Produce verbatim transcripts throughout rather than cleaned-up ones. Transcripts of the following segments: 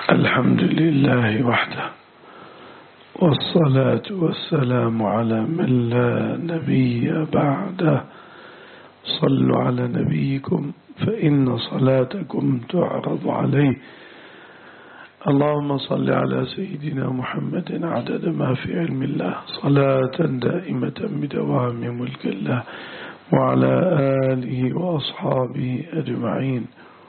الحمد لله وحده، والصلاة والسلام على من لا نبي بعده. صلوا على نبيكم فإن صلاتكم تعرض عليه. اللهم صل على سيدنا محمد عدد ما في علم الله، صلاة دائمة بدوام ملك الله، وعلى آله وأصحابه أجمعين.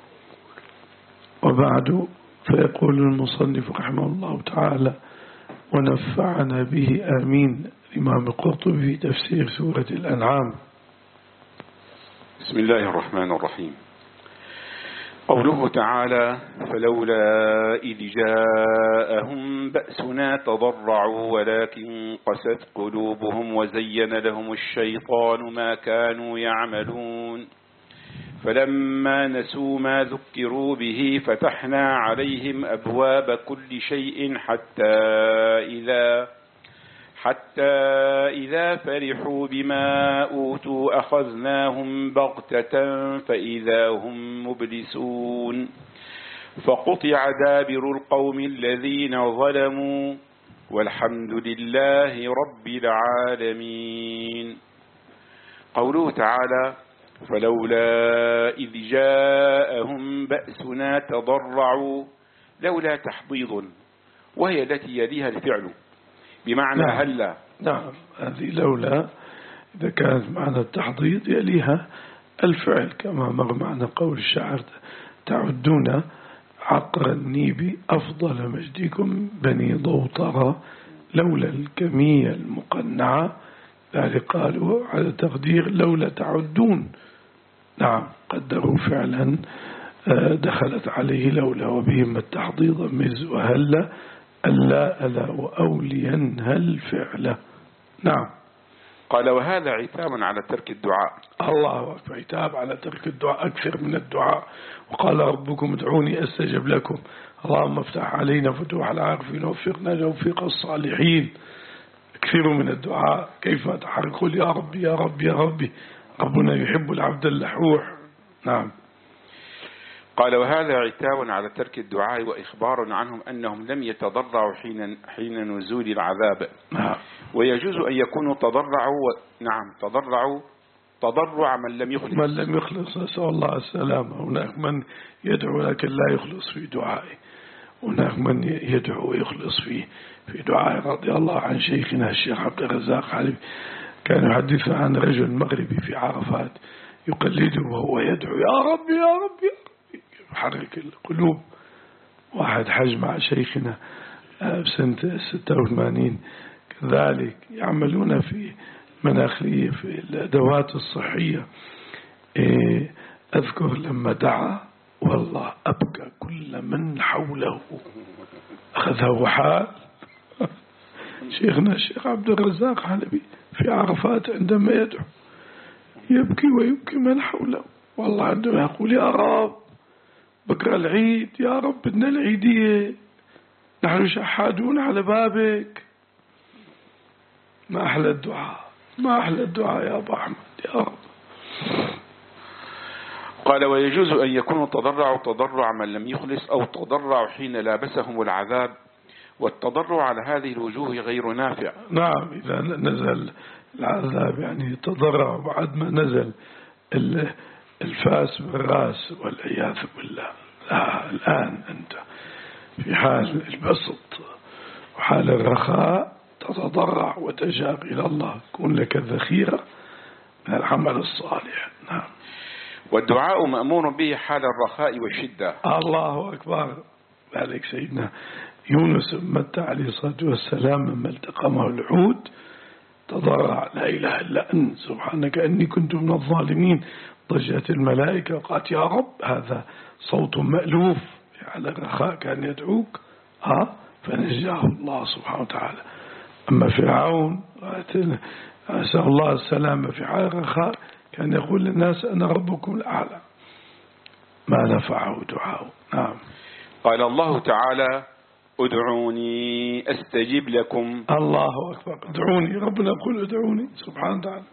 وبعد، فيقول المصنف رحمه الله تعالى: ونفعنا به آمين. الإمام القرطبي في تفسير سورة الأنعام. بسم الله الرحمن الرحيم. قوله تعالى: فلولا إذ جاءهم بأسنا تضرعوا ولكن قست قلوبهم وزين لهم الشيطان ما كانوا يعملون فلما نسوا ما ذكروا به فتحنا عليهم أبواب كل شيء حتى إذا حتى إذا فرحوا بما أوتوا أخذناهم بغتة فإذا هم مبلسون فقطع دابر القوم الذين ظلموا والحمد لله رب العالمين. قوله تعالى: فلولا إذ جاءهم بأسنا تضرعوا، لولا تحضيض، وهي التي يليها الفعل بمعنى نعم. هلا. نعم، هذه لولا إذا كانت معنى التحضيض يليها الفعل، كما مر معنى قول الشاعر: تعدون عقر النيب أفضل مجدكم بني ضوطرة لولا الكمية المقنعة. ذلك قالوا على تقدير لولا تعدون. نعم، قدروا فعلا دخلت عليه لولا، وبهم التحضيض مز وهلا ألا ألا وأوليا هل فعله. نعم. قال: وهذا عتاب على ترك الدعاء. الله أكبر، عتاب على ترك الدعاء أكثر من الدعاء. وقال: ربكم ادعوني أستجب لكم. اللهم افتح علينا فتوح العارفين ووفقنا توفيق الصالحين. كثير من الدعاء، كيف تحرك يا ربي يا ربي يا ربي. ربنا يحب العبد اللحوح. نعم. قال: وهذا عتاب على ترك الدعاء وإخبار عنهم أنهم لم يتضرعوا حين حين نزول العذاب. نعم. ويجوز أن يكونوا تضرعوا و... نعم تضرعوا تضرع من لم يخلص من لم يخلص، نسأل الله السلامة. هناك من يدعو لكن لا يخلص في دعائه، هناك من يدعو ويخلص فيه في دعائه. رضي الله عن شيخنا الشيخ عبد الرزاق حلبي، كان يحدث عن رجل مغربي في عرفات يقلده وهو يدعو: يا رب يا رب يا رب، يحرك القلوب. واحد حج مع شيخنا بسنة ستة وثمانين كذلك، يعملون في مناخية في الأدوات الصحية. أذكر لما دعا والله أبكى كل من حوله، أخذه حال. شيخنا الشيخ عبد الرزاق حلبي في عرفات عندما يدعو يبكي ويبكي من حوله. والله عندما يقول: يا رب بكرة العيد، يا رب بدنا العيدية، نحن شحادون على بابك. ما أحلى الدعاء، ما أحلى الدعاء يا أبو أحمد، يا رب. قال: ويجوز أن يكونوا تضرعوا تضرع من لم يخلص أو تضرعوا حين لابسهم العذاب، والتضرع على هذه الوجوه غير نافع. نعم، إذا نزل العذاب يعني تضرع بعد ما نزل الفاس بالراس والعياذ بالله. لا، الآن أنت في حال البسط وحال الرخاء تتضرع وتشاق إلى الله، كن لك الذخيرة من العمل الصالح. نعم. والدعاء مأمور به حال الرخاء والشدة. الله أكبر. ذلك سيدنا يونس متى عليه الصلاة والسلام لما التقمه الحوت تضرع: لا إله إلا أنت سبحانك أني كنت من الظالمين. ضجت الملائكة وقالت: يا رب هذا صوت مألوف. على الرخاء كان يدعوك، ها فنجاه الله سبحانه وتعالى. أما فرعون أسأل الله السلامة في حال الرخاء كان يقول للناس: أنا ربكم الأعلى، ما نفعه دعاءه. نعم. قال الله تعالى: ادعوني أستجب لكم. الله أكبر. ادعوني، ربنا يقول ادعوني سبحانه وتعالى: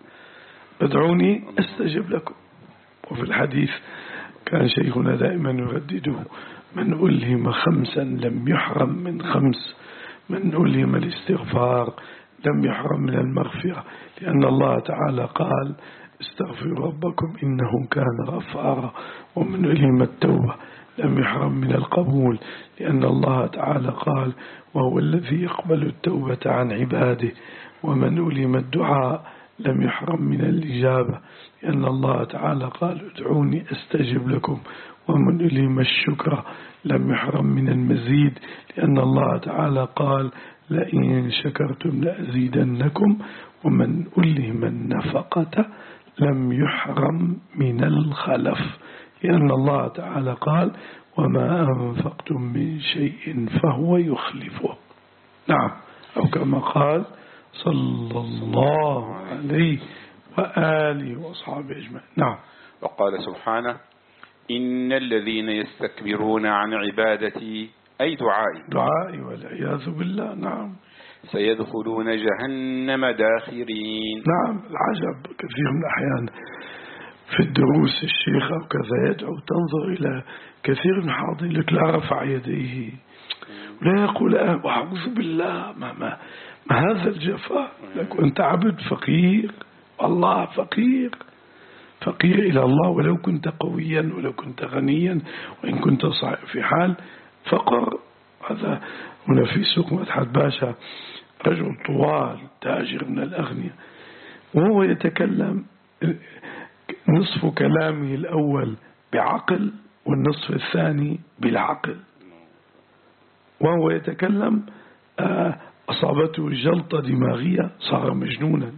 ادعوني أستجب لكم. وفي الحديث كان شيخنا دائما يردده: من ألهم خمسا لم يحرم من خمس، من ألهم الاستغفار لم يحرم من المغفرة، لأن الله تعالى قال استغفروا ربكم إنه كان غفارا. ومن ألهم التوبة لم يحرم من القبول، لأن الله تعالى قال وهو الذي يقبل التوبة عن عباده. ومن ألهم الدعاء لم يحرم من الإجابة، لأن الله تعالى قال ادعوني أستجب لكم. ومن ألهم الشكر لم يحرم من المزيد، لأن الله تعالى قال لئن شكرتم لأزيدنكم. ومن ألهم النفقة لم يحرم من الخلف، لأن الله تعالى قال وما أنفقتم من شيء فهو يخلفه. نعم، أو كما قال صلى الله عليه وآله وأصحابه أجمعين. نعم. وقال سبحانه إن الذين يستكبرون عن عبادتي أي دعائي دعائي والعياذ بالله. نعم. سيدخلون جهنم داخرين. نعم. العجب كثير من الأحيان في الدروس الشيخ أو كذا يدعو تنظر إلى كثير من حاضرين لك لا رفع يديه لا يقول أعوذ بالله، ما, ما, ما هذا الجفاء. لك أنت عبد فقير، الله فقير، فقير إلى الله، ولو كنت قويا ولو كنت غنيا وإن كنت في حال فقر. هذا هنا في سوق مدحت باشا رجل طوال تاجر من الأغنياء، وهو يتكلم نصف كلامه الأول بعقل والنصف الثاني بالعقل، وهو يتكلم أصابته جلطة دماغية صار مجنونا.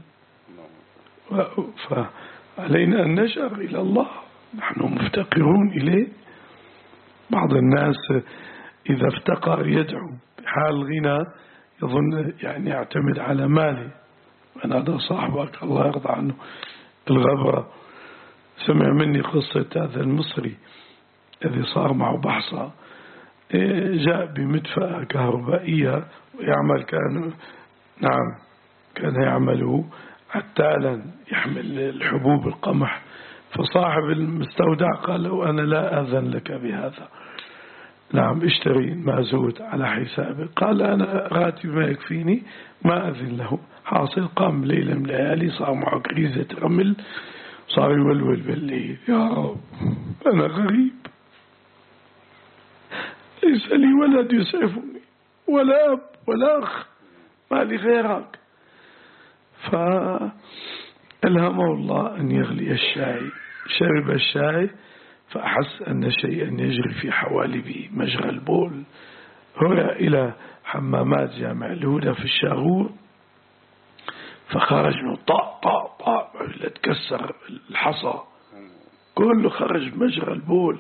فعلينا أن نشأر إلى الله، نحن مفتقرون إليه. بعض الناس إذا افتقر يدعو، بحال غنى يظن يعني يعتمد على ماله. أنا هذا صاحبك الله يرضى عنه الغبرة سمع مني قصة هذا المصري الذي صار معه بحصة، جاء بمدفأة كهربائية ويعمل كان نعم كان يعمله عتالا يحمل الحبوب القمح. فصاحب المستودع قال له أنا لا أذن لك بهذا، نعم اشتري مازوت على حسابك. قال أنا راتب ما يكفيني ما أذن له. حاصل قام ليلة من الليالي صار معه كريزة رمل، صار يولول بالليل يا رب أنا غريب ليس لي ولد يسعفني ولا أب ولا أخ، ما لي غيرك. فألهمه الله أن يغلي الشاي، شرب الشاي فأحس أن شيئا يجري في حوالبه مجرى البول. هرع إلى حمامات جامع الهدى في الشاغور فخرج منه طاء طاء طاء تكسر الحصى كله خرج مجرى البول.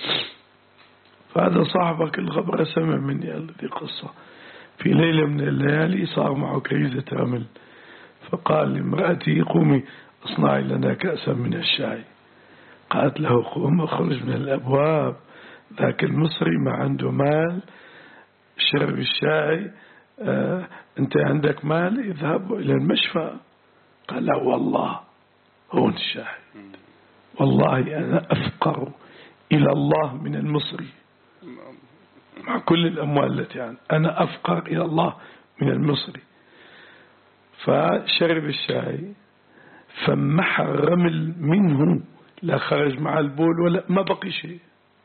فهذا صاحبك الغبرة سمع مني هذه قصة. في ليلة من الليالي صار معه كريزة رمل، فقال لامرأتي قومي اصنعي لنا كأسا من الشاي. قالت له قوم اخرج من الأبواب، ذاك المصري ما عنده مال شرب الشاي، آه أنت عندك مال اذهب إلى المشفى. قال لا والله هون الشاي، والله أنا أفقر إلى الله من المصري مع كل الأموال التي عنده، أنا أفقر إلى الله من المصري. فشرب الشاي فمح الرمل منه، لا خرج مع البول ولا ما بقي شيء.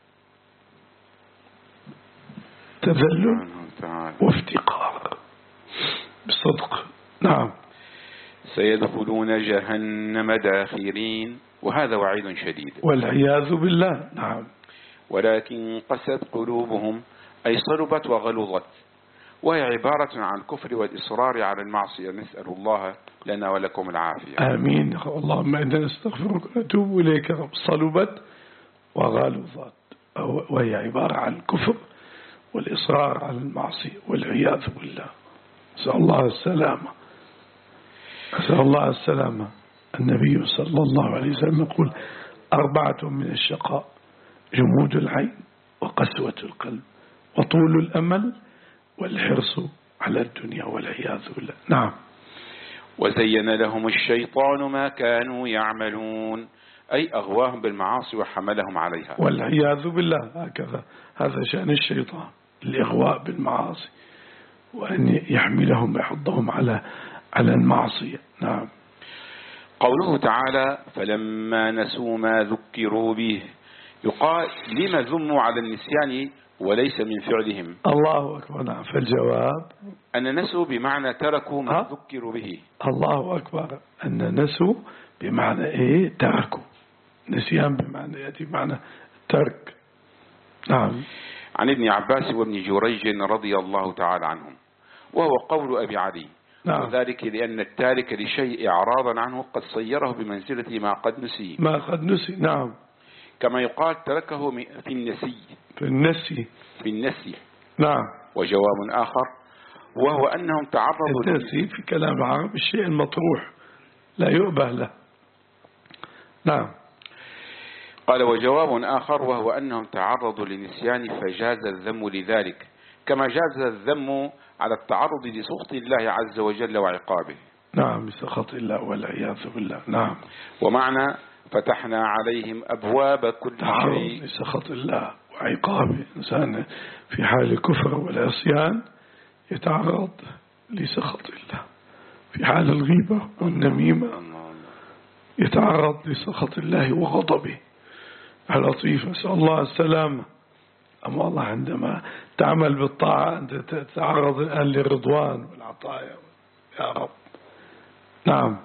تذلل وافتقار بصدق. نعم. سيدخلون جهنم داخرين، وهذا وعيد شديد والعياذ بالله. نعم. ولكن قست قلوبهم أي صلبت وغلظت، وهي عبارة عن الكفر والإصرار على المعصية. نسأل الله لنا ولكم العافية. آمين. اللهم إنا نستغفرك ونتوب إليك. صلبت وغلظت، وهي عبارة عن الكفر والإصرار على المعصية والعياذ بالله. نسأل الله السلامة، نسأل الله السلامة. النبي صلى الله عليه وسلم يقول أربعة من الشقاء: جمود العين وقسوة القلب وطول الأمل والحرص على الدنيا والعياذ بالله. نعم. وزين لهم الشيطان ما كانوا يعملون أي أغواهم بالمعاصي وحملهم عليها. والعياذ بالله. هكذا هذا شأن الشيطان، الإغواء بالمعاصي، وأن يحملهم ويحضهم على على المعصية. نعم. قوله تعالى فلما نسوا ما ذكروا به، يقال لما ذموا على النسيان وليس من فعلهم؟ الله أكبر. نعم. فالجواب أن نسوا بمعنى تركوا ما ذكروا به. الله أكبر. أن نسوا بمعنى إيه؟ تركوا. نسيان بمعنى يأتي بمعنى ترك. نعم. عن ابن عباس وابن جريج رضي الله تعالى عنهم، وهو قول أبي علي. نعم. وذلك لأن التارك لشيء إعراضا عنه قد صيره بمنزلة ما قد نسي. ما قد نسي. نعم. كما يقال تركه في النسي. في النسي. في النسي. نعم. وجواب آخر وهو أنهم تعرضوا النسي في كلام العرب الشيء المطروح لا يؤبه له. نعم. قال وجواب آخر وهو أنهم تعرضوا للنسيان فجاز الذم لذلك، كما جاز الذم على التعرض لسخط الله عز وجل وعقابه. نعم. بسخط الله والعياذ بالله. نعم. ومعنى فتحنا عليهم أبواب كل شيء. لسخط الله وعقابه. إنسان في حال الكفر والعصيان يتعرض لسخط الله، في حال الغيبة والنميمة يتعرض لسخط الله وغضبه. اللطيف. أسأل الله السلامة. أما الله عندما تعمل بالطاعة أنت تتعرض الآن للرضوان والعطايا يا رب. نعم.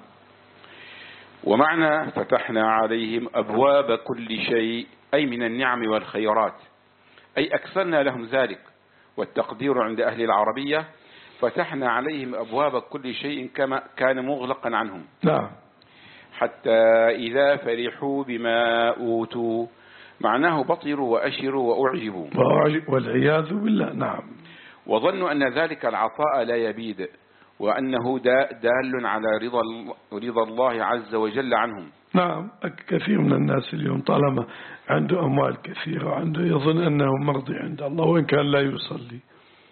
ومعنى فتحنا عليهم أبواب كل شيء أي من النعم والخيرات، أي أكثرنا لهم ذلك. والتقدير عند أهل العربية فتحنا عليهم أبواب كل شيء كما كان مغلقا عنهم. نعم. حتى إذا فرحوا بما أوتوا، معناه بطروا وأشروا وأعجبوا والعياذ بالله. نعم. وظنوا أن ذلك العطاء لا يبيد، وأنه دال على رضا رضا الله عز وجل عنهم. نعم. كثير من الناس اليوم طالما عنده أموال كثيرة عنده يظن أنه مرضي عند الله وإن كان لا يصلي.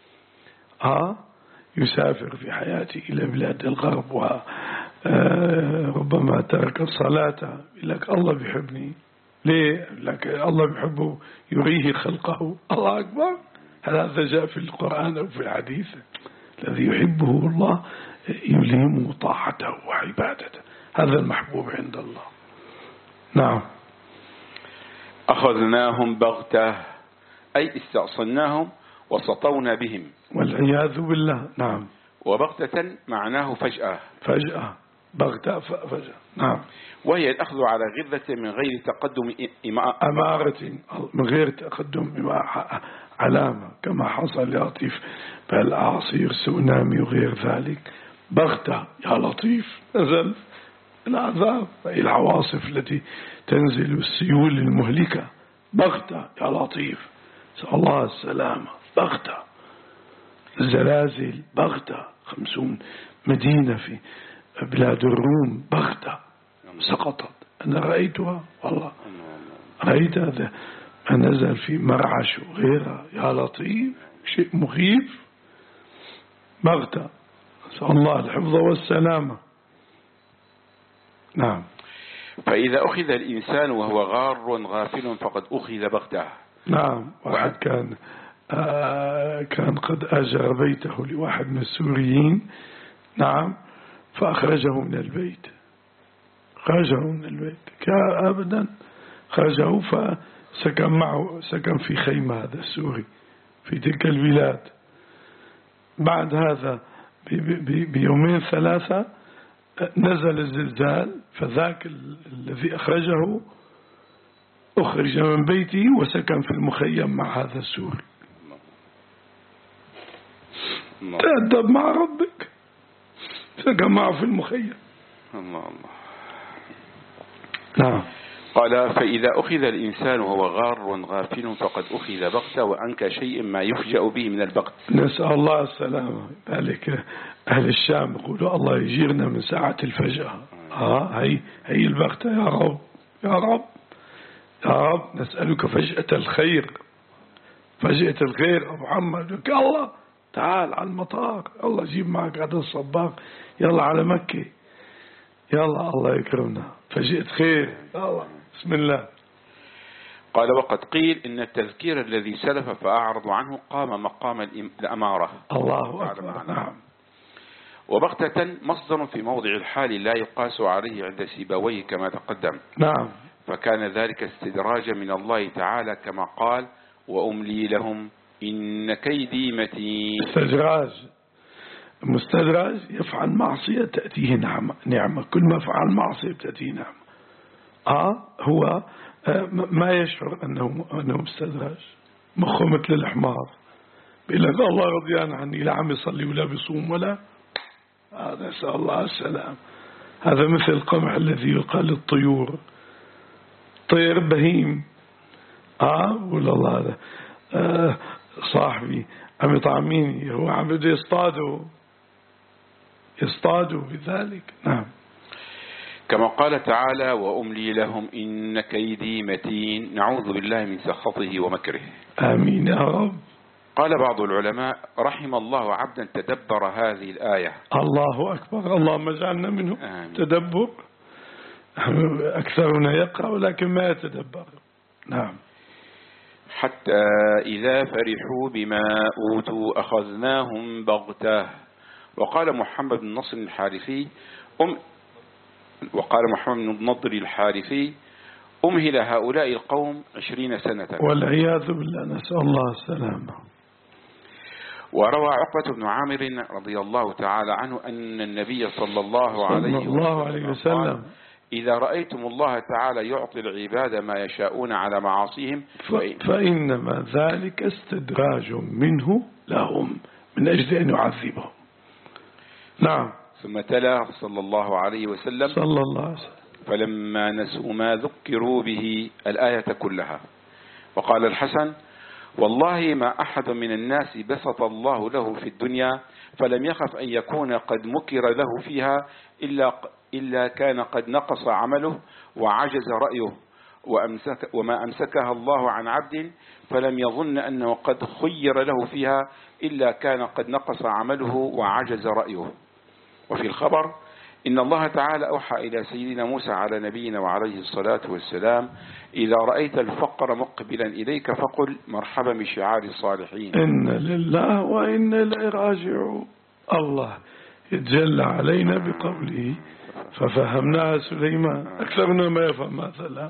ها يسافر في حياته إلى بلاد الغرب وربما ترك الصلاة، يقول لك الله بيحبني. ليه؟ لك الله بيحبه يريه خلقه. الله أكبر. هل هذا جاء في القرآن أو في الحديث؟ الذي يحبه الله يلهمه طاعته وعبادته، هذا المحبوب عند الله. نعم. أخذناهم بغتة أي استأصلناهم وسطونا بهم والعياذ بالله. نعم. وبغتة معناه فجأة. فجأة. بغتة فجأة. نعم. وهي الأخذ على غرة من غير تقدم أمارة، من غير تقدم علامة، كما حصل يا لطيف بالأعاصير سونامي وغير ذلك. بغتة يا لطيف نزل العذاب، أي العواصف التي تنزل السيول المهلكة. بغتة يا لطيف. سأل الله السلامة. بغتة. الزلازل بغتة. خمسون مدينة في بلاد الروم بغتة سقطت. أنا رأيتها والله، رأيت هذا نزل في مرعش وغيرها. يا لطيف شيء مخيف. بغتة. نسأل الله الحفظ والسلامة. نعم. فإذا أخذ الإنسان وهو غار غافل فقد أخذ بغتة. نعم. واحد كان آه كان قد أجر بيته لواحد من السوريين. نعم. فأخرجه من البيت. خرجه من البيت أبدا. خرجه فسكن معه، سكن في خيمة هذا السوري في تلك البلاد. بعد هذا بيومين ثلاثة نزل الزلزال، فذاك الذي أخرجه أخرج من بيته وسكن في المخيم مع هذا السوري. تأدب مع ربك. سكن معه في المخيم. الله الله. نعم. قال فإذا أخذ الإنسان وهو غار غافل فقد أخذ بغتة، وأنكى شيء ما يفجأ به من البغت. نسأل الله السلامة. ذلك أهل الشام يقولوا الله يجيرنا من ساعة الفجأة. ها هي هي البغتة. يا رب يا رب يا رب نسألك فجأة الخير. فجأة الخير أبو محمد. لك الله تعال على المطار، الله جيب معك هذا الصباغ، يلا على مكة، يلا الله يكرمنا. فجأة خير. الله بسم الله. قال وقد قيل إن التذكير الذي سلف فأعرض عنه قام مقام الأمارة. الله أكبر. نعم. وبغتة مصدر في موضع الحال لا يقاس عليه عند سيبويه كما تقدم. نعم. فكان ذلك استدراجا من الله تعالى كما قال وأملي لهم إن كيدي متين. استدراج. مستدرج يفعل معصية تأتيه نعمة. نعمة كل ما فعل معصية تأتيه نعمة. آه هو آه ما يشعر أنه أنه مستدرج. مخه مثل الحمار بيقول لك الله رضيان عني لا عم يصلي ولا بيصوم ولا هذا. نسأل الله السلام. هذا مثل القمح الذي يقال للطيور طير بهيم. آه ولا الله هذا آه صاحبي عم يطعميني هو عم بده يصطاده يصطادوا بذلك. نعم. كما قال تعالى وأملي لهم إن كيدي متين. نعوذ بالله من سخطه ومكره. آمين يا رب. قال بعض العلماء رحم الله عبدا تدبر هذه الآية. الله أكبر. اللهم اجعلنا منه. آمين. تدبر. أكثرنا يقرأ ولكن ما يتدبر. نعم. حتى إذا فرحوا بما أوتوا أخذناهم بغتة. وقال محمد بن نصر الحارثي أم وقال محمد بن نضر الحارثي أمهل هؤلاء القوم عشرين سنة والعياذ بالله. نسأل الله السلامة. وروى عقبة بن عامر رضي الله تعالى عنه أن النبي صلى الله عليه, صلى الله عليه وسلم إذا رأيتم الله تعالى يعطي العباد ما يشاءون على معاصيهم فإنما ذلك استدراج منه لهم من أجل أن يعذبهم. نعم. ثم تلا صلى الله عليه وسلم صلى الله عليه وسلم فلما نسوا ما ذكروا به الآية كلها. وقال الحسن والله ما أحد من الناس بسط الله له في الدنيا فلم يخف أن يكون قد مكر له فيها إلا, إلا كان قد نقص عمله وعجز رأيه وأمسك وما أمسكها الله عن عبد فلم يظن أنه قد خير له فيها إلا كان قد نقص عمله وعجز رأيه. وفي الخبر إن الله تعالى أوحى إلى سيدنا موسى على نبينا وعليه الصلاة والسلام إذا رأيت الفقر مقبلا إليك فقل مرحبا بشعار الصالحين. إن لله وإنا إليه راجعون. الله يتجلى علينا بقوله ففهمناها سليمان أكثرنا ما يفهم مثلا.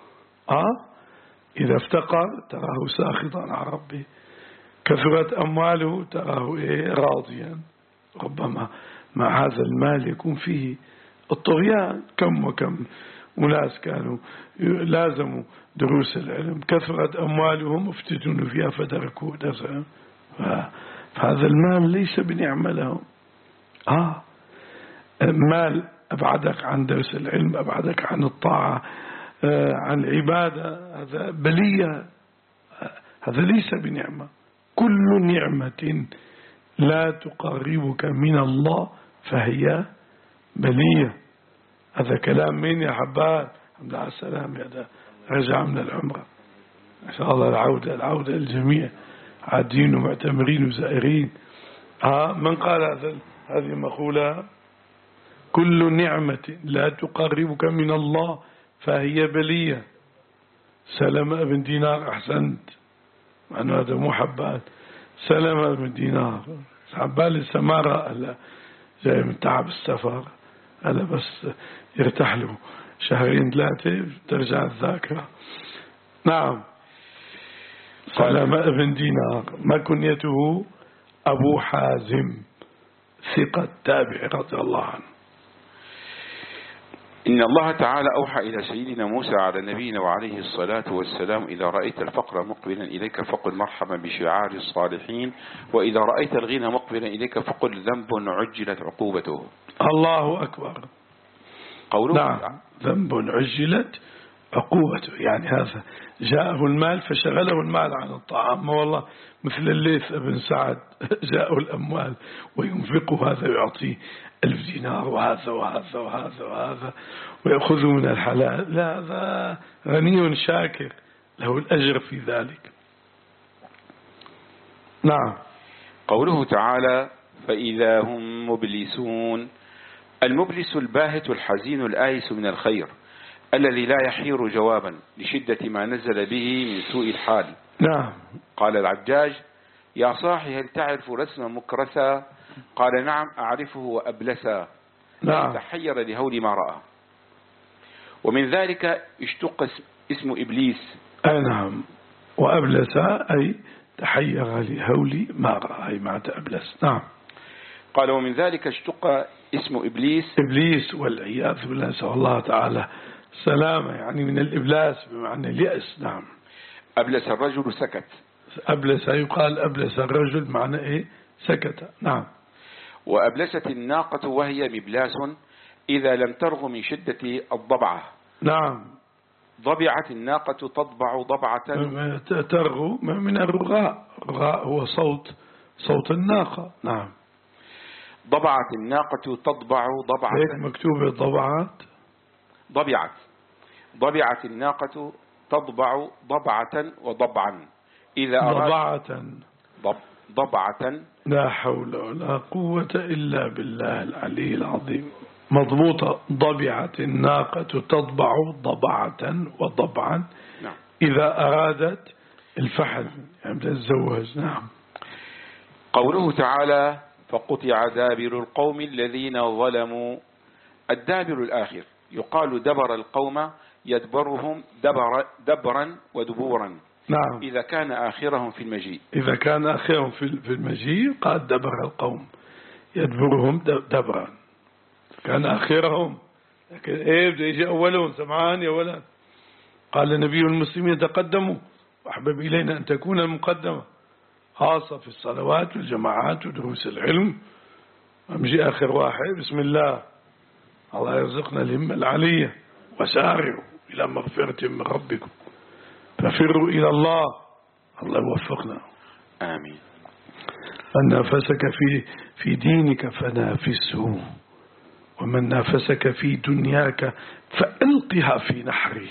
آه إذا افتقر تراه ساخطا على ربه كثرت أمواله تراه إيه راضيا. ربما مع هذا المال يكون فيه الطغيان. كم وكم وناس كانوا لازموا دروس العلم كثرت أموالهم افتتنوا فيها فتركوا درسهم. فهذا المال ليس بنعمة لهم. آه المال أبعدك عن درس العلم أبعدك عن الطاعة آه عن العبادة. هذا بلية. هذا ليس بنعمة. كل نعمة لا تقربك من الله فهي بلية. هذا كلام مين يا حبان؟ الحمد لله على السلام يا ده رجع من العمرة إن شاء الله العودة العودة الجميع عادين ومعتمرين وزائرين. آه من قال هذا هذه مقولة؟ كل نعمة لا تقربك من الله فهي بلية. سلمة بن دينار أحسنت معنى هذا مو حبان. سلمة بن دينار حبان السمارة ألا جاي من تعب السفر ألا بس يرتاح له شهرين ثلاثة ترجع الذاكرة. نعم. سلمة بن دينار ما كنيته أبو حازم ثقة تابع رضي الله عنه. إن الله تعالى أوحى إلى سيدنا موسى على نبينا وعليه الصلاة والسلام إذا رأيت الفقر مقبلا إليك فقل مرحبا بشعار الصالحين وإذا رأيت الغنى مقبلا إليك فقل ذنب عجلت عقوبته. الله أكبر. قوله نعم ذنب عجلت عقوبته يعني هذا جاءه المال فشغله المال عن الطعام. ما والله مثل الليث بن سعد جاءه الأموال وينفقه هذا يعطيه ألف دينار وهذا وهذا وهذا وهذا ويأخذه من الحلال. لا هذا غني شاكر له الأجر في ذلك. نعم. قوله تعالى فإذا هم مبلسون. المبلس الباهت الحزين الآيس من الخير الذي لا يحير جوابا لشدة ما نزل به من سوء الحال. نعم. قال العجاج: يا صاحي هل تعرف رسم مكرسا؟ قال: نعم أعرفه وأبلسا. نعم. تحير لهول ما رأى. ومن ذلك اشتق اسم إبليس. أي نعم، وأبلس أي تحير لهول ما رأى، أي مع أبلس. نعم. قال: ومن ذلك اشتق اسم إبليس. إبليس والعياذ بالله، نسأل الله تعالى سلامة، يعني من الإبلاس بمعنى اليأس. نعم. أبلس الرجل سكت. أبلس يقال أبلس الرجل معنى إيه؟ سكت. نعم. وأبلست الناقة وهي مبلاس إذا لم ترغ من شدة الضبعة. نعم. ضبعت الناقة تضبع ضبعة. ترغو من الرغاء، الرغاء هو صوت صوت الناقة. نعم. ضبعت الناقة تضبع ضبعة. هيك مكتوبة ضبعات. ضبعت ضبعت الناقة تضبع ضبعة وضبعا إذا ضبعة ضب ضبعة. لا حول ولا قوة إلا بالله العلي العظيم. مضبوطة. ضبعت الناقة تضبع ضبعة وضبعا. نعم. إذا أرادت الفحل، يعني تتزوج. نعم. قوله تعالى: فقطع دابر القوم الذين ظلموا. الدابر الآخر يقال دبر القوم، يدبرهم دبر دبرا ودبورا. نعم. إذا كان آخرهم في المجيء. إذا كان آخرهم في المجيء قال دبر القوم، يدبرهم دبرا. كان آخرهم، لكن إيه بده يجي أولهم. سمعان يا ولد. قال نبي المسلمين: تقدموا، وأحبب إلينا أن تكون المقدمة، خاصة في الصلوات والجماعات ودروس العلم. أمجي آخر واحد: بسم الله، الله يرزقنا الهمة العالية، وسارعوا إلى مغفرة من ربكم، ففروا إلى الله. الله يوفقنا. آمين. من نافسك في في دينك فنافسه، ومن نافسك في دنياك فألقها في نحره.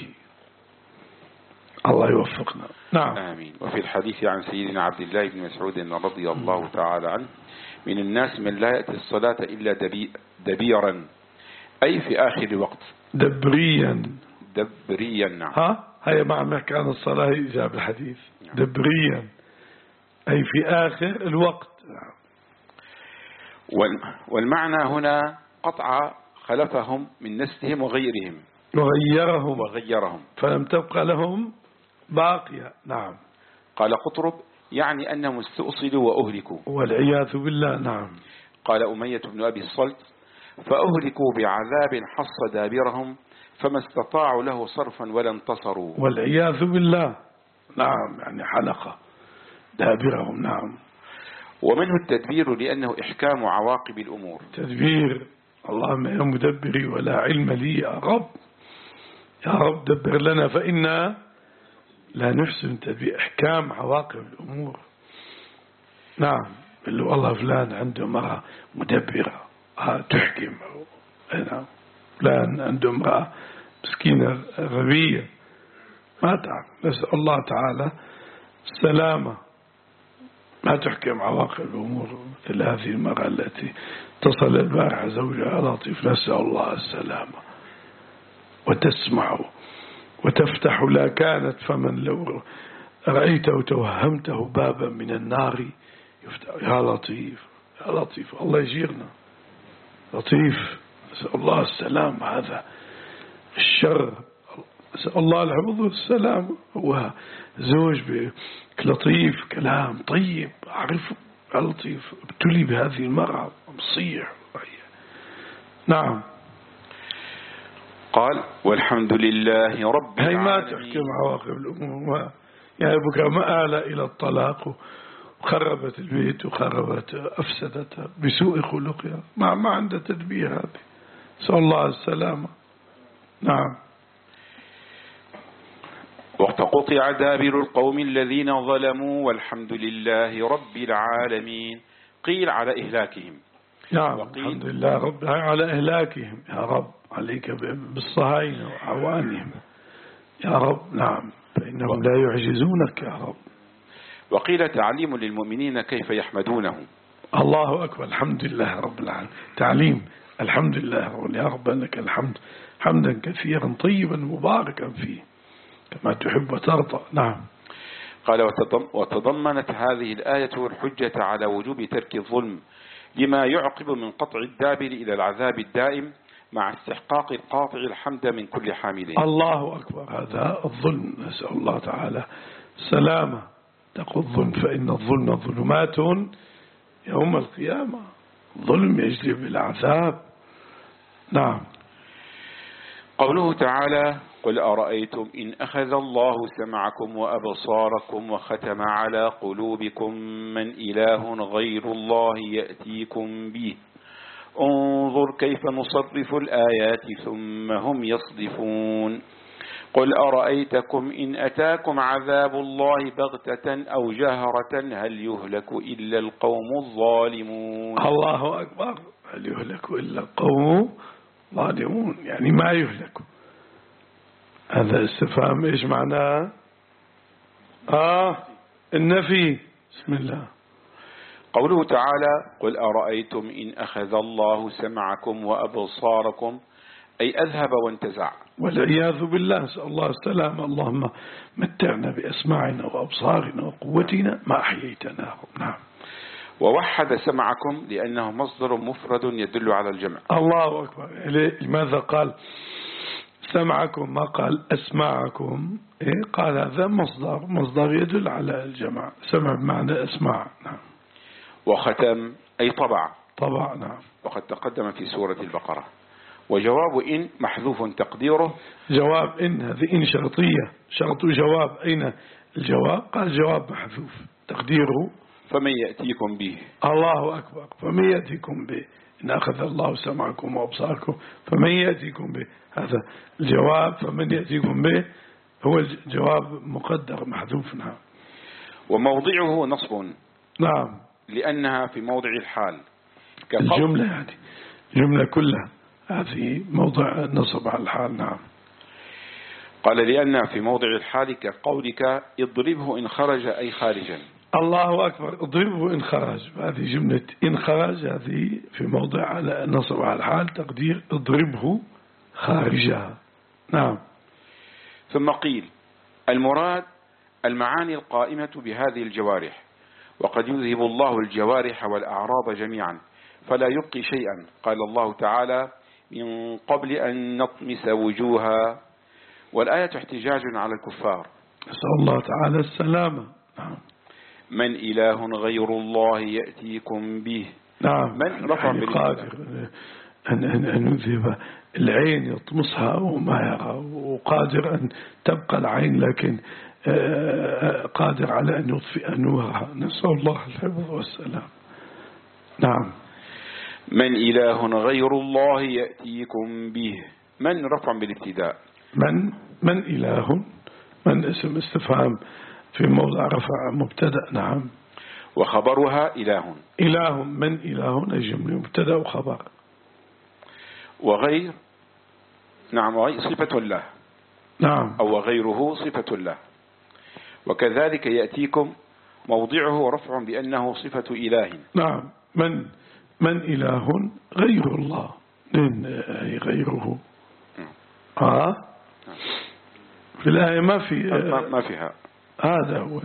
الله يوفقنا. نعم. آمين. وفي الحديث عن سيدنا عبد الله بن مسعود رضي الله تعالى عنه: من الناس من لا يأتي الصلاة إلا دبي دبيرا، أي في آخر الوقت. دبريا. دبريا. نعم. ها هي معنى كان الصلاة إجابة الحديث. نعم. دبريا أي في آخر الوقت. نعم. والمعنى هنا قطع خلفهم من نسلهم وغيرهم. وغيرهم. وغيرهم فلم تبقى لهم باقية. نعم. قال قطرب: يعني أنهم استؤصلوا وأهلكوا والعياذ بالله. نعم. قال أمية بن أبي الصلت: فأهلكوا بعذاب حص دابرهم فما استطاعوا له صرفا ولا انتصروا. والعياذ بالله. نعم. يعني حلقة دابرهم. نعم. ومنه التدبير لأنه إحكام عواقب الأمور. تدبير. اللهم يا مدبري ولا علم لي يا رب، يا رب دبر لنا فإنا لا نحسن تدبير. إحكام عواقب الأمور. نعم. اللي والله فلان عنده امرأة مدبرة تحكم. نعم. فلان عنده امرأة مسكينة غبية ما تعرف. نسأل الله تعالى السلامة، ما تحكم عواقب الأمور. مثل هذه المرأة التي اتصل البارحة زوجها لطيف، نسأل الله السلامة، وتسمع وتفتح لا كانت، فمن لو رأيته توهمته بابا من النار يفتح. يا لطيف يا لطيف، الله يجيرنا. لطيف، نسأل الله السلام. هذا الشر، نسأل الله الحفظ والسلام. هو زوج لطيف، كلام طيب، أعرفه يا لطيف، ابتلي بهذه المرأة مصيح. نعم. قال: والحمد لله رب العالمين. هي ما تحكم عواقب الأمور. يعني بكرة ما آل إلى الطلاق وخربت البيت وخربت أفسدتها بسوء خلقها، ما ما عنده تدبير. هذه نسأل الله السلامة. نعم. وقطع دابر القوم الذين ظلموا والحمد لله رب العالمين. قيل على إهلاكهم. نعم. الحمد لله رب على إهلاكهم. يا رب عليك بالصهاينة وعوانهم يا رب. نعم. فإنهم لا يعجزونك يا رب. وقيل تعليم للمؤمنين كيف يحمدونه. الله أكبر. الحمد لله رب العالمين. تعليم. الحمد لله يا رب لك الحمد حمدا كثيرا طيبا مباركا فيه كما تحب وترضى. نعم. قال وتضمنت هذه الآية الحجة على وجوب ترك الظلم لما يعقب من قطع الدابر إلى العذاب الدائم مع استحقاق القاطع الحمد من كل حامل. الله أكبر. هذا الظلم نسأل الله تعالى سلامة. تقول الظلم فإن الظلم ظلمات يوم القيامة. ظلم يجلب العذاب. نعم. قوله تعالى قل أرأيتم إن أخذ الله سمعكم وأبصاركم وختم على قلوبكم من إله غير الله يأتيكم به انظر كيف نصرف الآيات ثم هم يصدفون قل أرأيتكم إن أتاكم عذاب الله بغتة أو جهرة هل يهلك إلا القوم الظالمون. الله أكبر. هل يهلك إلا القوم الظالمون يعني ما يهلك. هذا استفهام إيش معناه؟ آه النفي. بسم الله. قوله تعالى قل أرأيتم إن أخذ الله سمعكم وأبصاركم أي أذهب وانتزع والعياذ بالله. نسأل الله السلام. اللهم متعنا بأسماعنا وأبصارنا وقوتنا ما أحييتناهم. نعم. ووحد سمعكم لأنه مصدر مفرد يدل على الجمع. الله أكبر. لماذا قال سمعكم ما قال أسماعكم؟ إيه قال هذا مصدر مصدر يدل على الجمع. سمع بمعنى أسماع. نعم. وختم أي طبع طبع. نعم. وقد تقدم في سورة البقرة. وجواب إن محذوف تقديره جواب إن. هذه إن شرطية شرط جواب. أين الجواب؟ قال جواب محذوف تقديره فمن يأتيكم به. الله أكبر. فمن يأتيكم به إن أخذ الله سمعكم وأبصاركم فمن يأتيكم به. هذا الجواب فمن يأتيكم به هو الجواب مقدر محذوف. نعم. وموضعه نصب. نعم. لأنها في موضع الحال الجملة يعني جملة كلها هذه موضع نصب على الحال. نعم. قال لأنها في موضع الحال كقولك اضربه إن خرج أي خارجا. الله أكبر. اضربه إن خرج. هذه جملة إن خرج هذه في موضع على نصب على الحال تقدير اضربه خارجها. نعم. ثم قيل المراد المعاني القائمة بهذه الجوارح وقد يذهب الله الجوارح والأعراض جميعا فلا يبقي شيئا. قال الله تعالى من قبل أن نطمس وجوها والآية احتجاج على الكفار. نسأل الله تعالى السلامة. نعم. من إله غير الله يأتيكم به. نعم. من رفع يعني قادر أن, أن, أن يذهب العين يطمسها وما يرى وقادر أن تبقى العين لكن قادر على أن يطفئ نورها. نسأل الله الحفظ والسلام. نعم. من إله غير الله يأتيكم به. من رفع بالابتداء. من من إله من اسم استفهام في موضع رفع مبتدأ. نعم. وخبرها إله. إله من إله الجملة مبتدأ وخبر. وغير نعم وغير صفة الله. نعم. أو غيره صفة الله. وكذلك يأتيكم موضعه رفع بأنه صفة إله. نعم. من من إله غير الله. من غيره. آه في الآية ما في ما فيها. هذا هو.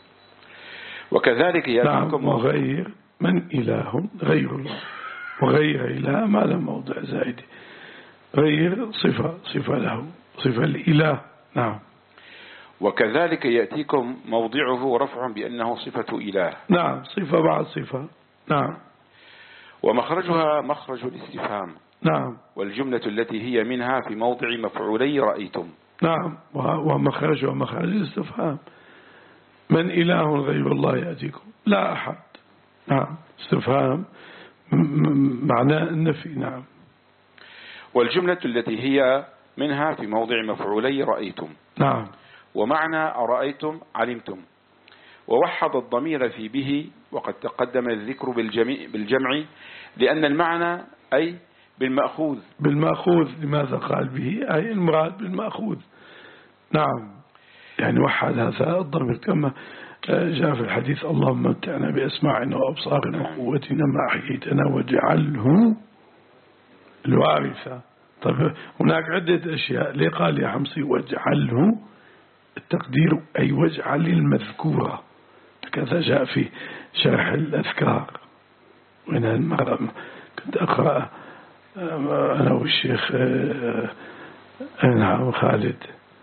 وكذلك يأتيكم. نعم. وغير من إله غير الله. وغير إله ما له موضع زائد. غير صفة صفة له صفة الإله. نعم. وكذلك يأتيكم موضعه رفع بأنه صفة إله. نعم. صفة بعد صفة. نعم. ومخرجها مخرج الاستفهام. نعم. والجملة التي هي منها في موضع مفعولي رأيتم. نعم. ومخرجها مخرج الاستفهام. من إله غير الله يأتيكم لا أحد. نعم. استفهام معناه النفي. نعم. والجملة التي هي منها في موضع مفعولي رأيتم. نعم. ومعنى أرأيتم علمتم. ووحد الضمير في به وقد تقدم الذكر بالجمع لأن المعنى أي بالمأخوذ. بالمأخوذ. لماذا قال به؟ أي المراد بالمأخوذ. نعم. يعني وحد هذا الضمير كما جاء في الحديث اللهم متعنا بأسماعنا وأبصارنا وقوتنا ما أحييتنا واجعله الوارث طيب هناك عدة أشياء. ليه قال يا حمصي واجعله؟ التقدير أي واجعل المذكورة، كذا جاء في شرح الأذكار. وإن المرة كنت أقرأ أنا والشيخ نعم خالد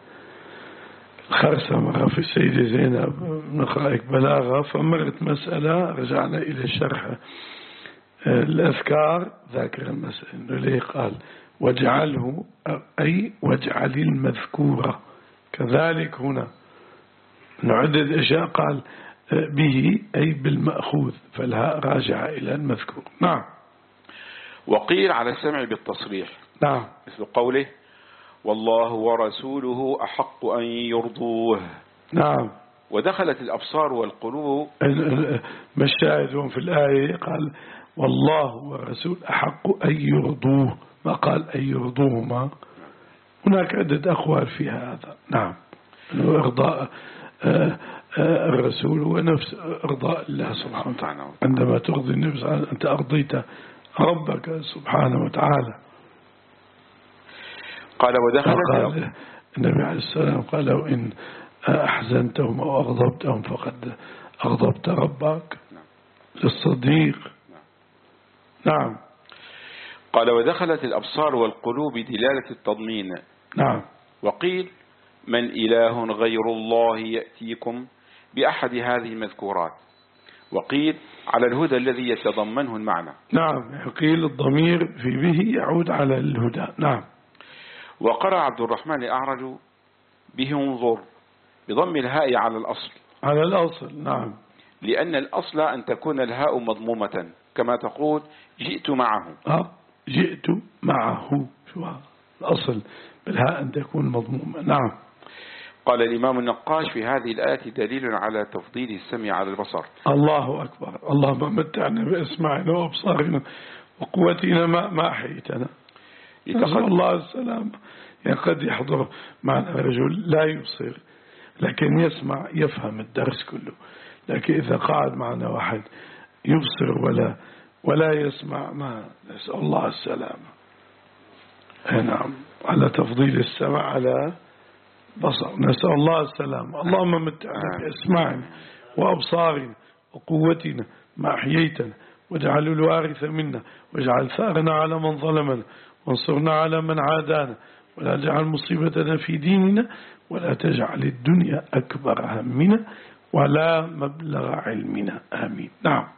الخرسة مرة في السيدة زينب نقرأ بلاغة، فمرت مسألة رجعنا إلى شرح الأذكار ذاكر المسألة. ليه قال واجعله أي واجعل المذكورة. كذلك هنا نعدد أشياء قال به أي بالمأخوذ، فالهاء راجعة إلى المذكور. نعم. وقيل على السمع بالتصريح، نعم، مثل قوله والله ورسوله أحق أن يرضوه. نعم. ودخلت الأبصار والقلوب. ما الشاهد في الآية؟ قال والله ورسول أحق أن يرضوه، ما قال أن يرضوهما. هناك عدة أقوال في هذا. نعم، إرضاء الرسول هو نفس إرضاء الله سبحانه وتعالى. عندما ترضي النفس أنت أرضيت ربك سبحانه وتعالى. قال ودخلت قال النبي عليه السلام قال لو إن أحزنتهم أو أغضبتهم فقد أغضبت ربك للصديق. نعم. قال ودخلت الأبصار والقلوب دلالة التضمين. نعم. وقيل من إله غير الله يأتيكم بأحد هذه المذكورات. وقيل على الهدى الذي يتضمنه المعنى. نعم، قيل الضمير في به يعود على الهدى. نعم. وقرأ عبد الرحمن الأعرج به انظر بضم الهاء على الأصل. على الأصل. نعم. لأن الأصل أن تكون الهاء مضمومة كما تقول جئت معه. أه جئت معه، شو الأصل بالهاء أن تكون مضمومة. نعم. قال الإمام النقاش في هذه الآية دليل على تفضيل السمع على البصر. الله أكبر. اللهم متعنا بأسماعنا وأبصارنا وقوتنا ما ما أحيتنا. نسأل الله السلام. يعني قد يحضر معنا رجل لا يبصر لكن يسمع يفهم الدرس كله، لكن إذا قعد معنا واحد يبصر ولا ولا يسمع ما نسأل الله السلام. نعم، على تفضيل السمع على بصر. نسأل الله السلام. اللهم متعنا بأسماعنا وأبصارنا وقوتنا ما أحييتنا، واجعل الوارث منا، واجعل ثارنا على من ظلمنا، وانصرنا على من عادانا، ولا تجعل مصيبتنا في ديننا، ولا تجعل الدنيا أكبر همنا ولا مبلغ علمنا. آمين. نعم.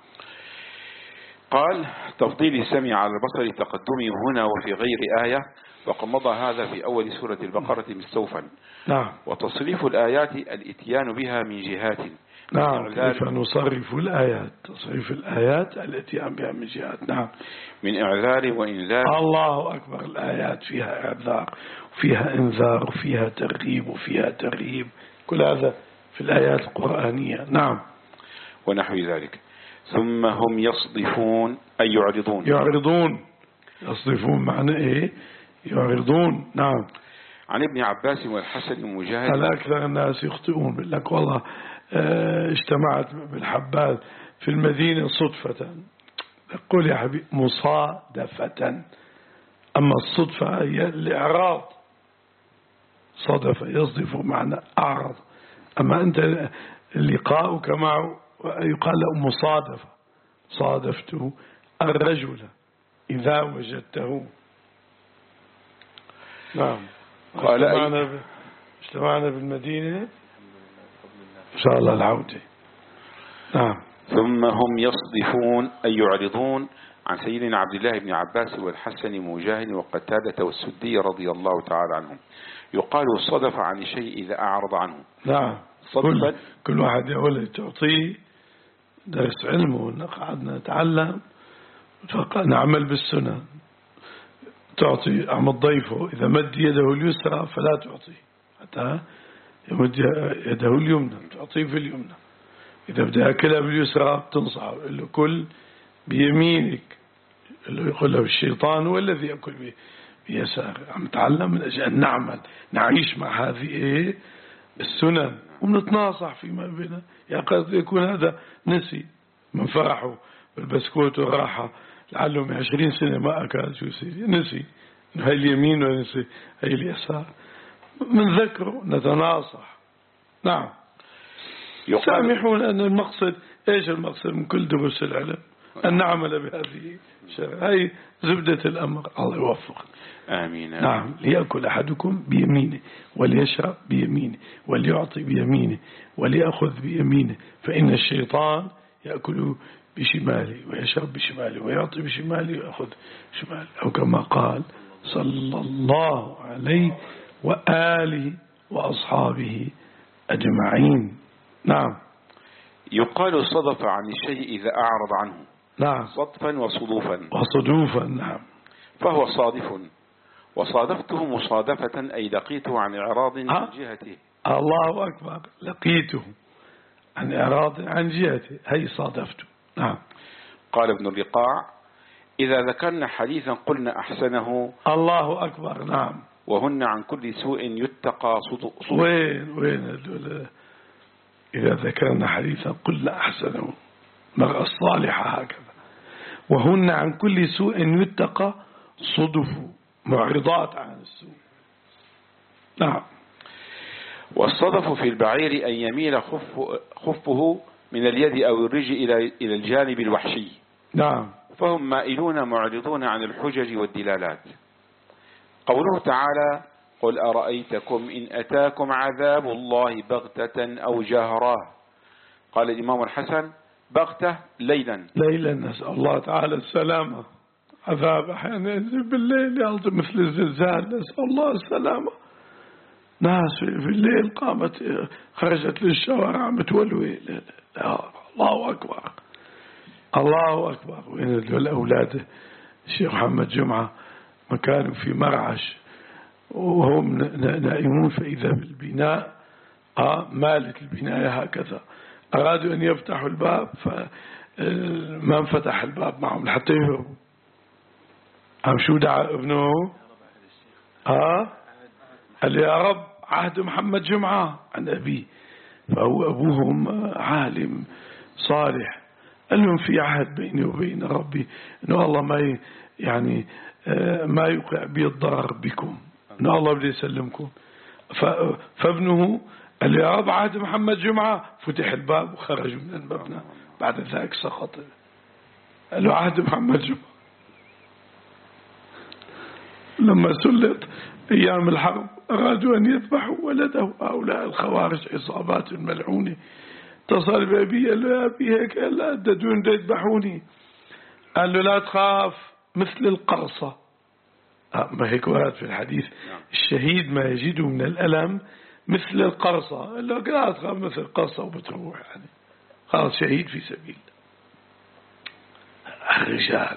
قال تفضيل السمع على البصر تقدمه هنا وفي غير آية، وقد مضى هذا في أول سورة البقرة مستوفا. نعم. وتصريف الآيات الاتيان بها من جهات. نعم، كيف نصرف الآيات؟ تصريف الآيات الاتيان بها من جهات. نعم. من إعذار وإنذار. الله أكبر. الآيات فيها إعذار وفيها إنذار وفيها ترغيب وفيها ترهيب، كل هذا في الآيات القرآنية. نعم. ونحو ذلك. ثم هم يصدفون أي يعرضون. يعرضون. يصدفون معنى إيه؟ يعرضون. نعم. عن ابن عباس والحسن المجاهد. على أكثر الناس يخطئون. بيقول لك والله اه اجتمعت بالحباس في المدينة صدفة. يقول يا حبيبي مصادفة، أما الصدفة هي الإعراض. صدفة يصدف معنى أعرض، أما أنت لقاؤك معه يقال له مصادفة. صادفته الرجل إذا وجدته. نعم. قال اجتمعنا, اجتمعنا بالمدينة إن شاء الله العودة. نعم. ثم هم يصدفون أي يعرضون عن سيدنا عبد الله بن عباس والحسن مجاهد وقتادة والسدي رضي الله تعالى عنهم. يقال صدف عن الشيء إذا أعرض عنه. نعم. كل, كل واحد يقول تعطيه درس علمه، قعدنا نتعلم نعمل بالسنة. تعطي عم ضيفه إذا مد يده اليسرى فلا تعطيه حتى يمد يده اليمنى، تعطيه في اليمنى. إذا بدأ أكلها باليسرى بتنصحه، يقول له كل بيمينك، يقول له الشيطان هو الذي يأكل بيساره. عم نتعلم من أجل أن نعمل نعيش مع هذه إيه السنن ونتناصح فيما بيننا. يا قد يكون هذا نسي من فرحه بالبسكوت والراحة، لعله من عشرين سنة ما أكل شو يصير نسي هاي اليمين وهاي اليسار، من ذكره نتناصح. نعم. سامحون أن المقصد، إيش المقصد من كل دروس العلم؟ أن نعمل بهذه الشرع. هاي زبدة الأمر. الله يوفق. آمين. نعم. ليأكل أحدكم بيمينه وليشرب بيمينه وليعطي بيمينه وليأخذ بيمينه، فإن الشيطان يأكل بشماله ويشرب بشماله ويعطي بشماله ويأخذ بشماله، أو كما قال صلى الله عليه وآله وأصحابه أجمعين. نعم. يقال صدف عن الشيء إذا أعرض عنه. نعم. صدفا وصدوفا. وصدوفا. نعم. فهو صادف. وصادفته مصادفة أي لقيته عن إعراض عن جهته. الله أكبر. لقيته عن إعراض عن جهته، هي صادفته. نعم. قال ابن الرقاع: إذا ذكرنا حديثا قلنا أحسنه. الله أكبر. نعم. وهن عن كل سوء يتقى صدق. وين وين هذول؟ إذا ذكرنا حديثا قلنا أحسنه، مرأة الصالحة هكذا. وهن عن كل سوء يتقى صدف، معرضات عن السوء. نعم. والصدف في البعير أن يميل خف خفه من اليد أو الرجل إلى إلى الجانب الوحشي. نعم. فهم مائلون معرضون عن الحجج والدلالات. قوله تعالى: قل أرأيتكم إن أتاكم عذاب الله بغتة أو جهرة. قال الإمام الحسن: بغتة ليلا. ليلا، نسأل الله تعالى السلامة. عذاب أحيانا ينزل بالليل يعطي مثل الزلزال، نسأل الله السلامة. ناس في الليل قامت خرجت للشوارع متولوي. لا لا. الله أكبر. الله أكبر. وين الأولاد؟ الشيخ محمد جمعة مكانوا في مرعش وهم نائمون، فإذا بالبناء آه مالت البناية هكذا، أرادوا أن يفتحوا الباب فما انفتح الباب معهم حتى يهربوا. أم شو دعا ابنه؟ آه قال يا رب عهد محمد جمعة عن أبيه، فهو أبوهم عالم صالح، قال لهم في عهد بيني وبين ربي إنه الله ما يعني ما يوقع بي الضرر بكم، إنه الله بده يسلمكم. فابنه قال يا رب عهد محمد جمعة، فتح الباب وخرجوا من المبنى. بعد ذلك سقط. قال له عهد محمد جمعة. لما سلط أيام الحرب أرادوا أن يذبحوا ولده، هؤلاء الخوارج عصابات ملعونة. اتصل بأبي قال له يا أبي هيك لا دون يذبحوني. قال له لا تخاف مثل القرصة. ما هيك ورد في الحديث الشهيد ما يجده من الألم مثل القرصة. قال له لا تخاف مثل القرصة وبتروح، يعني خلاص شهيد في سبيل الرجال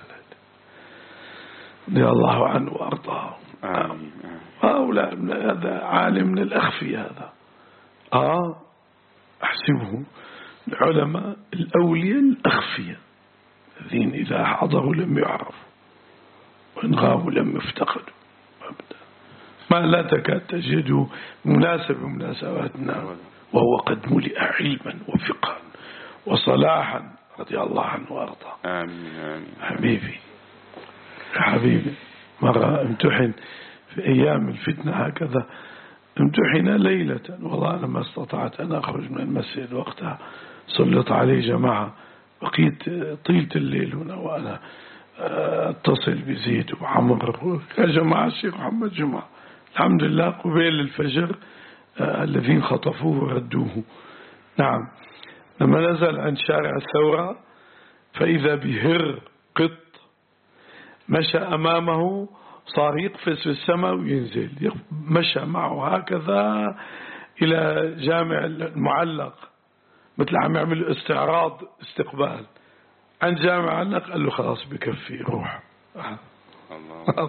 رضي الله عنه وأرضاه. هؤلاء هذا عالم من الأخفي هذا. آه أحسبه العلماء الأولياء الأخفياء الذين إذا حضروا لم يعرفوا وإن غابوا لم يفتقدوا. ما لا تكاد تجده مناسب مناسباتنا، وهو قد ملئ علما وفقها وصلاحا رضي الله عنه وأرضاه. آمين آمين. حبيبي حبيبي مرة امتحن في أيام الفتنة هكذا، امتحن ليلة، والله أنا ما استطعت أن أخرج من المسجد وقتها، سلط علي جماعة، بقيت طيلة الليل هنا وأنا اتصل بزيد وعمر يا جماعة الشيخ محمد جمعة. الحمد لله قبيل الفجر الذين خطفوه وردوه. نعم. لما نزل عن شارع الثورة فإذا بهر قط مشى أمامه، صار يقفز في السماء وينزل، مشى معه هكذا إلى جامع المعلق، مثل عم يعمل استعراض استقبال عند جامع المعلق. قال له خلاص بكفي روح. الله.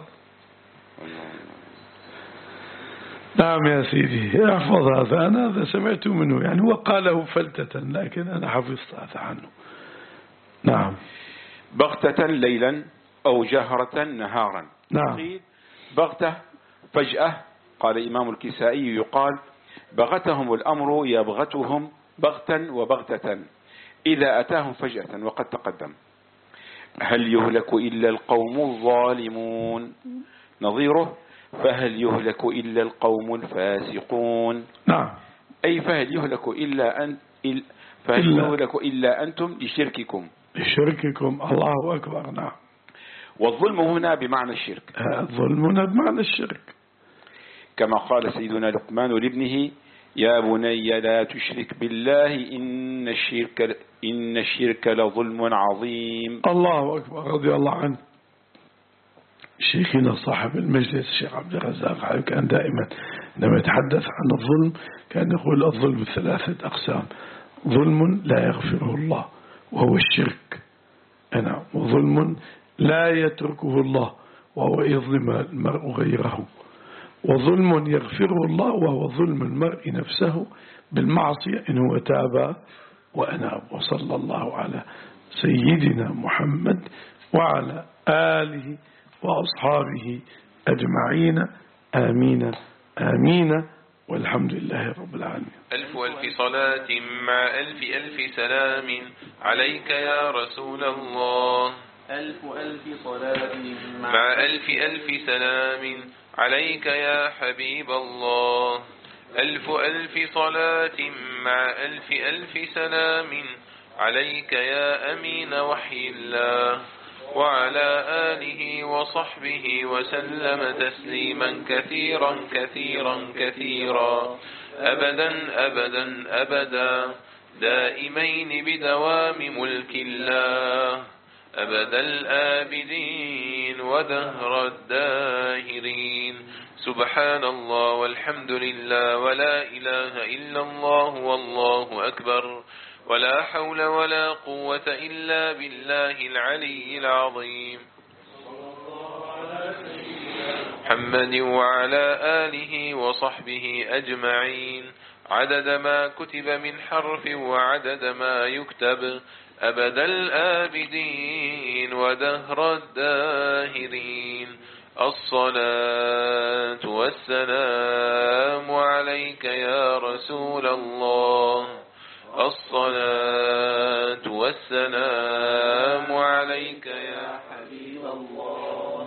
نعم يا سيدي احفظ هذا، أنا هذا سمعته منه، يعني هو قاله فلتة لكن أنا حفظت هذا عنه. نعم. بغتة ليلا أو جهرة نهارا. نعم. بغتة فجأة. قال إمام الكسائي يقال بغتهم الأمر يبغتهم بغتا وبغتة إذا أتاهم فجأة، وقد تقدم. هل يهلك إلا القوم الظالمون. نظيره فهل يهلك إلا القوم الفاسقون. نعم. أي فهل يهلك إلا أن فهل إلا يهلك إلا أنتم لشرككم لشرككم. الله أكبر. نعم. والظلم هنا بمعنى الشرك. الظلم هنا بمعنى الشرك، كما قال سيدنا لقمان لابنه يا بني لا تشرك بالله إن الشرك إن الشرك لظلم عظيم. الله أكبر. رضي الله عنه. شيخنا صاحب المجلس الشيخ عبد الرزاق كان دائما لما يتحدث عن الظلم كان يقول الظلم ثلاثة أقسام: ظلم لا يغفره الله وهو الشرك، أنا وظلم لا يتركه الله وهو يظلم المرء غيره، وظلم يغفره الله وهو ظلم المرء نفسه بالمعصية إن هو تاب وأناب. وصلى الله على سيدنا محمد وعلى آله وأصحابه أجمعين. آمين آمين والحمد لله رب العالمين. ألف ألف صلاة مع ألف ألف سلام عليك يا رسول الله. ألف ألف صلاة مع ألف ألف سلام عليك يا حبيب الله. ألف ألف صلاة مع ألف ألف سلام عليك يا أمين وحي الله وعلى آله وصحبه وسلم تسليما كثيرا كثيرا كثيرا أبدا أبدا أبدا دائمين بدوام ملك الله أبد الآبدين ودهر الداهرين. سبحان الله والحمد لله ولا إله إلا الله والله أكبر ولا حول ولا قوة إلا بالله العلي العظيم. محمد وعلى آله وصحبه أجمعين عدد ما كتب من حرف وعدد ما يكتب أبد الآبدين ودهر الداهرين. الصلاة والسلام عليك يا رسول الله. الصلاة والسلام عليك يا حبيب الله.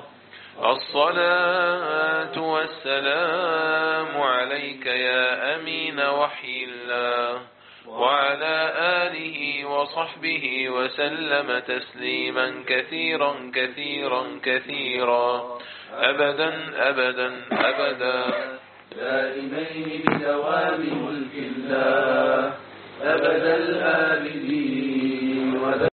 الصلاة والسلام عليك يا أمين وحي الله وعلى آله وصحبه وسلم تسليما كثيرا كثيرا كثيرا أبدا أبدا أبدا دائمين بدوام ملك الله أبد الآبدين.